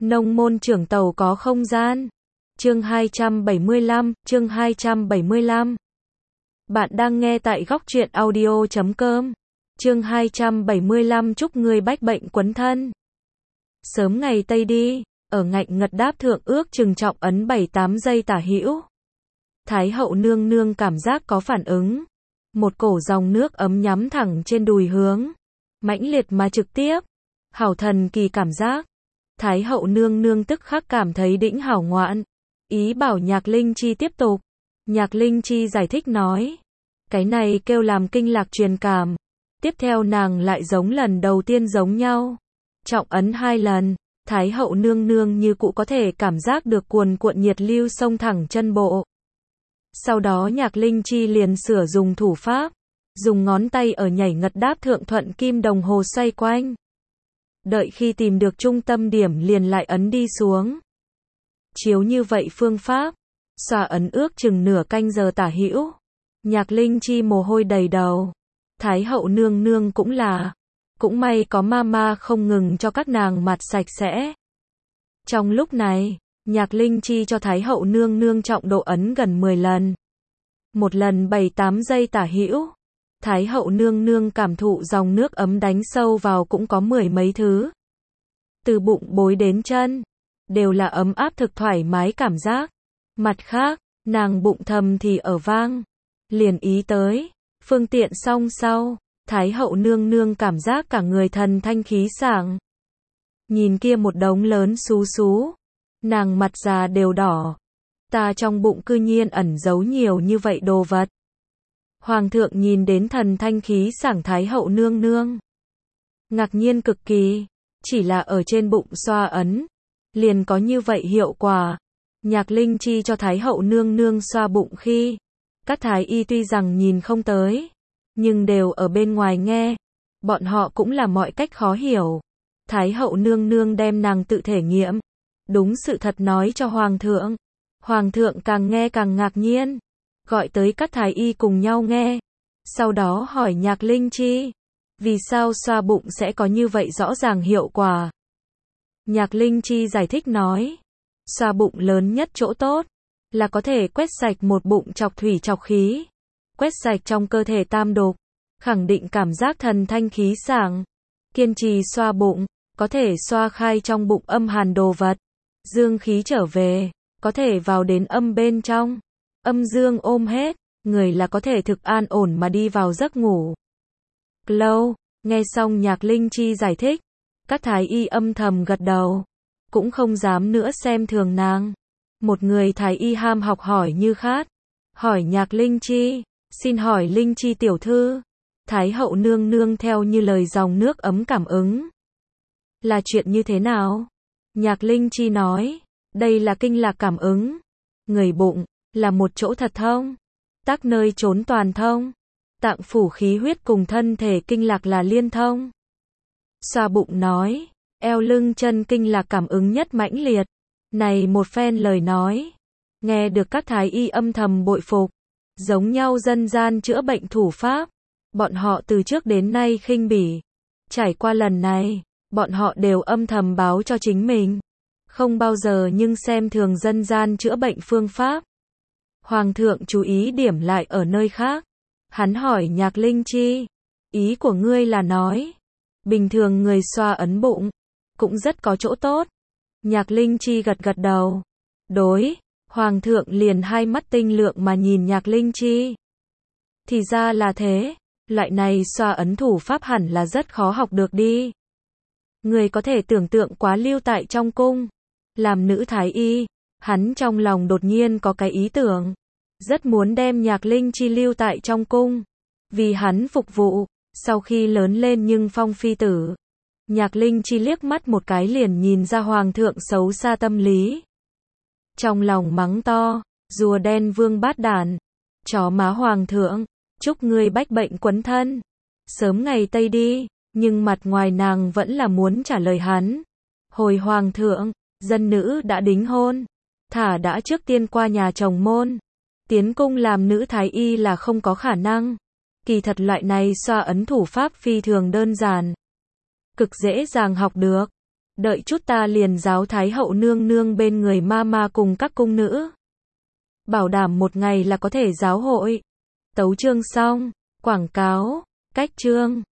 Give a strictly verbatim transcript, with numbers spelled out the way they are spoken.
Nông môn trưởng tàu có không gian. Chương hai trăm bảy mươi lăm, chương hai trăm bảy mươi lăm. Bạn đang nghe tại góc truyện audio chấm com. Chương hai trăm bảy mươi lăm chúc ngươi bách bệnh quấn thân. Sớm ngày Tây đi, ở ngạnh ngật đáp thượng ước chừng trọng ấn bảy tám giây tả hữu. Thái hậu nương nương cảm giác có phản ứng. Một cổ dòng nước ấm nhắm thẳng trên đùi hướng. Mãnh liệt mà trực tiếp. Hảo thần kỳ cảm giác. Thái hậu nương nương tức khắc cảm thấy đĩnh hảo ngoạn. Ý bảo Nhạc Linh Chi tiếp tục. Nhạc Linh Chi giải thích nói. Cái này kêu làm kinh lạc truyền cảm. Tiếp theo nàng lại giống lần đầu tiên giống nhau. Trọng ấn hai lần. Thái hậu nương nương như cụ có thể cảm giác được cuồn cuộn nhiệt lưu xông thẳng chân bộ. Sau đó Nhạc Linh Chi liền sửa dùng thủ pháp. Dùng ngón tay ở nhảy ngật đáp thượng thuận kim đồng hồ xoay quanh. Đợi khi tìm được trung tâm điểm liền lại ấn đi xuống. Chiếu như vậy phương pháp, xòa ấn ước chừng nửa canh giờ tả hữu. Nhạc Linh Chi mồ hôi đầy đầu. Thái hậu nương nương cũng là. Cũng may có mama không ngừng cho các nàng mặt sạch sẽ. Trong lúc này, Nhạc Linh Chi cho Thái hậu nương nương trọng độ ấn gần mười lần. Một lần bảy tám giây tả hữu. Thái hậu nương nương cảm thụ dòng nước ấm đánh sâu vào cũng có mười mấy thứ. Từ bụng bối đến chân, đều là ấm áp thực thoải mái cảm giác. Mặt khác, nàng bụng thầm thì ở vang. Liền ý tới, phương tiện song sau, Thái hậu nương nương cảm giác cả người thần thanh khí sảng. Nhìn kia một đống lớn xú xú, nàng mặt già đều đỏ. Ta trong bụng cư nhiên ẩn giấu nhiều như vậy đồ vật. Hoàng thượng nhìn đến thần thanh khí sảng Thái hậu nương nương. Ngạc nhiên cực kỳ, chỉ là ở trên bụng xoa ấn, liền có như vậy hiệu quả. Nhạc Linh Chi cho Thái hậu nương nương xoa bụng khi, các thái y tuy rằng nhìn không tới, nhưng đều ở bên ngoài nghe, bọn họ cũng là mọi cách khó hiểu. Thái hậu nương nương đem nàng tự thể nghiệm, đúng sự thật nói cho Hoàng thượng. Hoàng thượng càng nghe càng ngạc nhiên. Gọi tới các thái y cùng nhau nghe. Sau đó hỏi Nhạc Linh Chi. Vì sao xoa bụng sẽ có như vậy rõ ràng hiệu quả? Nhạc Linh Chi giải thích nói. Xoa bụng lớn nhất chỗ tốt. Là có thể quét sạch một bụng trọc thủy trọc khí. Quét sạch trong cơ thể tam độc. Khẳng định cảm giác thần thanh khí sảng. Kiên trì xoa bụng. Có thể xoa khai trong bụng âm hàn đồ vật. Dương khí trở về. Có thể vào đến âm bên trong. Âm dương ôm hết, người là có thể thực an ổn mà đi vào giấc ngủ. Lâu, nghe xong Nhạc Linh Chi giải thích, các thái y âm thầm gật đầu, cũng không dám nữa xem thường nàng. Một người thái y ham học hỏi như khát, hỏi Nhạc Linh Chi, xin hỏi Linh Chi tiểu thư, Thái hậu nương nương theo như lời dòng nước ấm cảm ứng. Là chuyện như thế nào? Nhạc Linh Chi nói, đây là kinh lạc cảm ứng, người bụng. Là một chỗ thật thông, tác nơi trốn toàn thông, tạng phủ khí huyết cùng thân thể kinh lạc là liên thông. Xoa bụng nói, eo lưng chân kinh lạc cảm ứng nhất mãnh liệt. Này một phen lời nói, nghe được các thái y âm thầm bội phục, giống nhau dân gian chữa bệnh thủ pháp, bọn họ từ trước đến nay khinh bỉ. Trải qua lần này, bọn họ đều âm thầm báo cho chính mình, không bao giờ nhưng xem thường dân gian chữa bệnh phương pháp. Hoàng thượng chú ý điểm lại ở nơi khác. Hắn hỏi Nhạc Linh Chi, ý của ngươi là nói, bình thường người xoa ấn bụng, cũng rất có chỗ tốt. Nhạc Linh Chi gật gật đầu. Đối, Hoàng thượng liền hai mắt tinh lượng mà nhìn Nhạc Linh Chi. Thì ra là thế, loại này xoa ấn thủ pháp hẳn là rất khó học được đi. Người có thể tưởng tượng quá lưu tại trong cung, làm nữ thái y. Hắn trong lòng đột nhiên có cái ý tưởng, rất muốn đem Nhạc Linh Chi lưu tại trong cung, vì hắn phục vụ, sau khi lớn lên nhưng phong phi tử. Nhạc Linh Chi liếc mắt một cái liền nhìn ra Hoàng thượng xấu xa tâm lý. Trong lòng mắng to, rùa đen vương bát đản, chó má Hoàng thượng, chúc ngươi bách bệnh quấn thân, sớm ngày Tây đi, nhưng mặt ngoài nàng vẫn là muốn trả lời hắn. Hồi Hoàng thượng, dân nữ đã đính hôn. Thả đã trước tiên qua nhà chồng môn. Tiến cung làm nữ thái y là không có khả năng. Kỳ thật loại này xoa ấn thủ pháp phi thường đơn giản. Cực dễ dàng học được. Đợi chút ta liền giáo Thái hậu nương nương bên người ma ma cùng các cung nữ. Bảo đảm một ngày là có thể giáo hội. Tấu chương xong. Quảng cáo. Cách chương.